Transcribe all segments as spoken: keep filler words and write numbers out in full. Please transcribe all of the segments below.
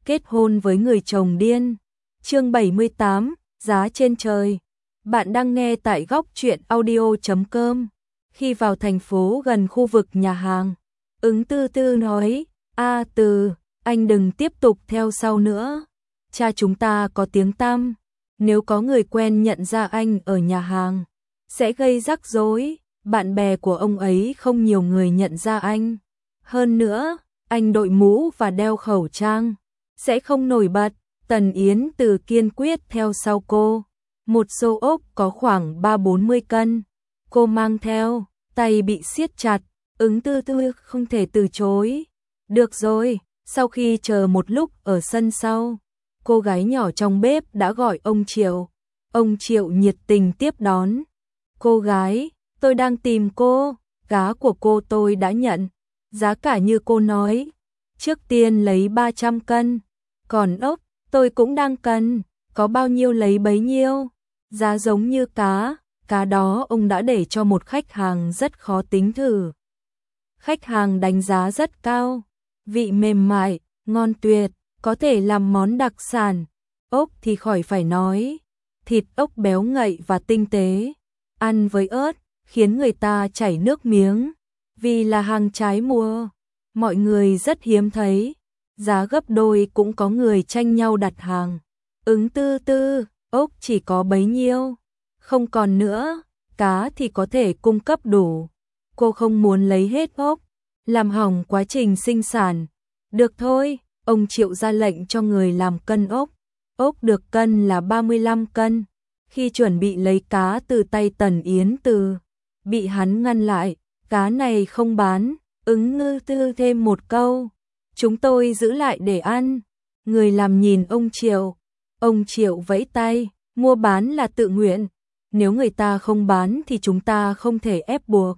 kết hôn với người chồng điên. Chương bảy mươi tám, giá trên trời. Bạn đang nghe tại góc truyện audio chấm com. Khi vào thành phố gần khu vực nhà hàng, Ứng Tư Tư nói, "A Từ, anh đừng tiếp tục theo sau nữa. Cha chúng ta có tiếng tăm, nếu có người quen nhận ra anh ở nhà hàng, sẽ gây rắc rối. Bạn bè của ông ấy không nhiều người nhận ra anh. Hơn nữa, anh đội mũ và đeo khẩu trang, sẽ không nổi bật." Tần Yến Từ kiên quyết theo sau cô. Một xô ốc có khoảng ba bốn mươi cân. Cô mang theo, tay bị siết chặt, Ứng Tư Tư không thể từ chối. Được rồi, sau khi chờ một lúc ở sân sau, cô gái nhỏ trong bếp đã gọi ông Triệu. Ông Triệu nhiệt tình tiếp đón. "Cô gái, tôi đang tìm cô, gá của cô tôi đã nhận. Giá cả như cô nói, trước tiên lấy ba trăm cân. Còn ốc, tôi cũng đang cần, có bao nhiêu lấy bấy nhiêu. Giá giống như cá, cá đó ông đã để cho một khách hàng rất khó tính thử. Khách hàng đánh giá rất cao, vị mềm mại, ngon tuyệt, có thể làm món đặc sản. Ốc thì khỏi phải nói, thịt ốc béo ngậy và tinh tế, ăn với ớt, khiến người ta chảy nước miếng. Vì là hàng trái mùa, mọi người rất hiếm thấy, giá gấp đôi cũng có người tranh nhau đặt hàng." Ứng Tư Tư, ốc chỉ có bấy nhiêu, không còn nữa, cá thì có thể cung cấp đủ. Cô không muốn lấy hết ốc, làm hỏng quá trình sinh sản. Được thôi, ông Triệu ra lệnh cho người làm cân ốc. Ốc được cân là ba mươi lăm cân. Khi chuẩn bị lấy cá từ tay Tần Yến Từ, bị hắn ngăn lại, "Cá này không bán." Ứng Ngư Tư thêm một câu, "Chúng tôi giữ lại để ăn." Người làm nhìn ông Triệu. Ông Triệu vẫy tay, "Mua bán là tự nguyện, nếu người ta không bán thì chúng ta không thể ép buộc."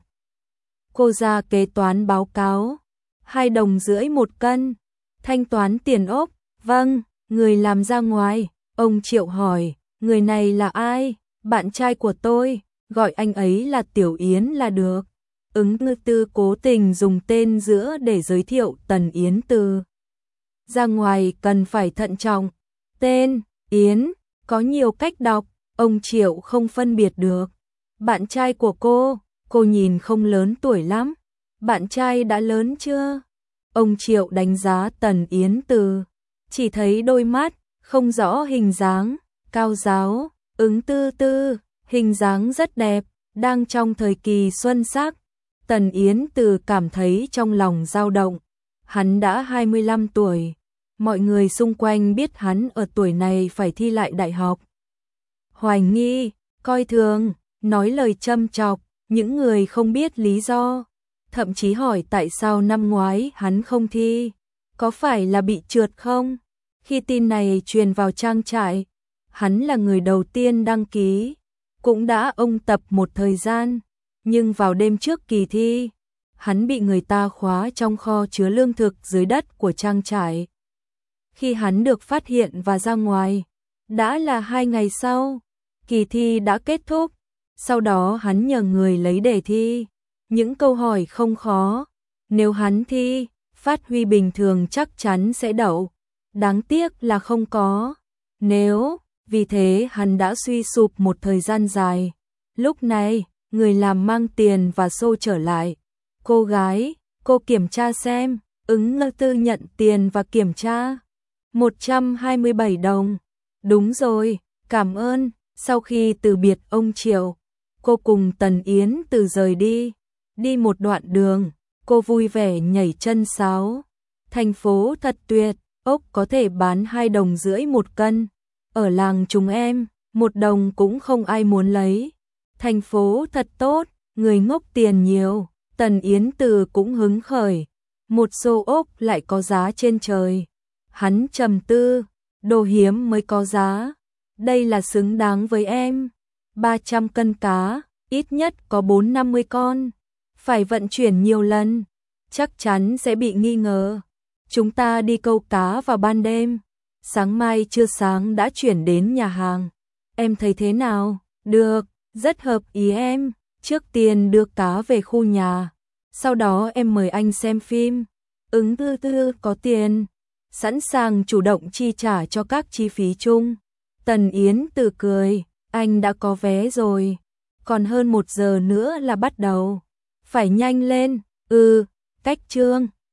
Cô ra kế toán báo cáo, hai đồng rưỡi một cân. Thanh toán tiền ốc. "Vâng." Người làm ra ngoài. Ông Triệu hỏi, "Người này là ai?" "Bạn trai của tôi, gọi anh ấy là Tiểu Yến là được." Ứng Ngư Tư cố tình dùng tên giữa để giới thiệu Tần Yến Từ. Ra ngoài cần phải thận trọng. Tên Yến có nhiều cách đọc, ông Triệu không phân biệt được. "Bạn trai của cô." Cô nhìn không lớn tuổi lắm. "Bạn trai đã lớn chưa?" Ông Triệu đánh giá Tần Yến Từ, chỉ thấy đôi mắt, không rõ hình dáng, cao ráo. Ứng Tư Tư, hình dáng rất đẹp, đang trong thời kỳ xuân sắc. Tần Yến Từ cảm thấy trong lòng dao động. Hắn đã hai mươi lăm tuổi. Mọi người xung quanh biết hắn ở tuổi này phải thi lại đại học. Hoài nghi, coi thường, nói lời châm chọc, những người không biết lý do. Thậm chí hỏi tại sao năm ngoái hắn không thi, có phải là bị trượt không? Khi tin này truyền vào trang trại, hắn là người đầu tiên đăng ký, cũng đã ôn tập một thời gian. Nhưng vào đêm trước kỳ thi, hắn bị người ta khóa trong kho chứa lương thực dưới đất của trang trại. Khi hắn được phát hiện và ra ngoài, đã là hai ngày sau, kỳ thi đã kết thúc. Sau đó hắn nhờ người lấy đề thi, những câu hỏi không khó. Nếu hắn thi, phát huy bình thường chắc chắn sẽ đậu. Đáng tiếc là không có. Nếu, vì thế hắn đã suy sụp một thời gian dài. Lúc này, người làm mang tiền và xô trở lại. "Cô gái, cô kiểm tra xem." Ứng Ngư Tư nhận tiền và kiểm tra. một trăm hai mươi bảy đồng. "Đúng rồi, cảm ơn." Sau khi từ biệt ông Triệu, cô cùng Tần Yến Từ rời đi. Đi một đoạn đường, cô vui vẻ nhảy chân sáo. "Thành phố thật tuyệt, ốc có thể bán hai đồng rưỡi một cân. Ở làng chúng em, một đồng cũng không ai muốn lấy. Thành phố thật tốt, người ngốc tiền nhiều." Tần Yến Từ cũng hứng khởi. Một xô ốc lại có giá trên trời. Hắn trầm tư, đồ hiếm mới có giá. Đây là xứng đáng với em. ba trăm cân cá, ít nhất có bốn năm mươi con. Phải vận chuyển nhiều lần, chắc chắn sẽ bị nghi ngờ. Chúng ta đi câu cá vào ban đêm. Sáng mai chưa sáng đã chuyển đến nhà hàng. Em thấy thế nào? Được, rất hợp ý em. Trước tiên đưa cá về khu nhà, sau đó em mời anh xem phim. Ứng Tư Tư có tiền. sẵn sàng chủ động chi trả cho các chi phí chung. Tần Yến Từ cười, anh đã có vé rồi, còn hơn một giờ nữa là bắt đầu. Phải nhanh lên, ừ, cách Trương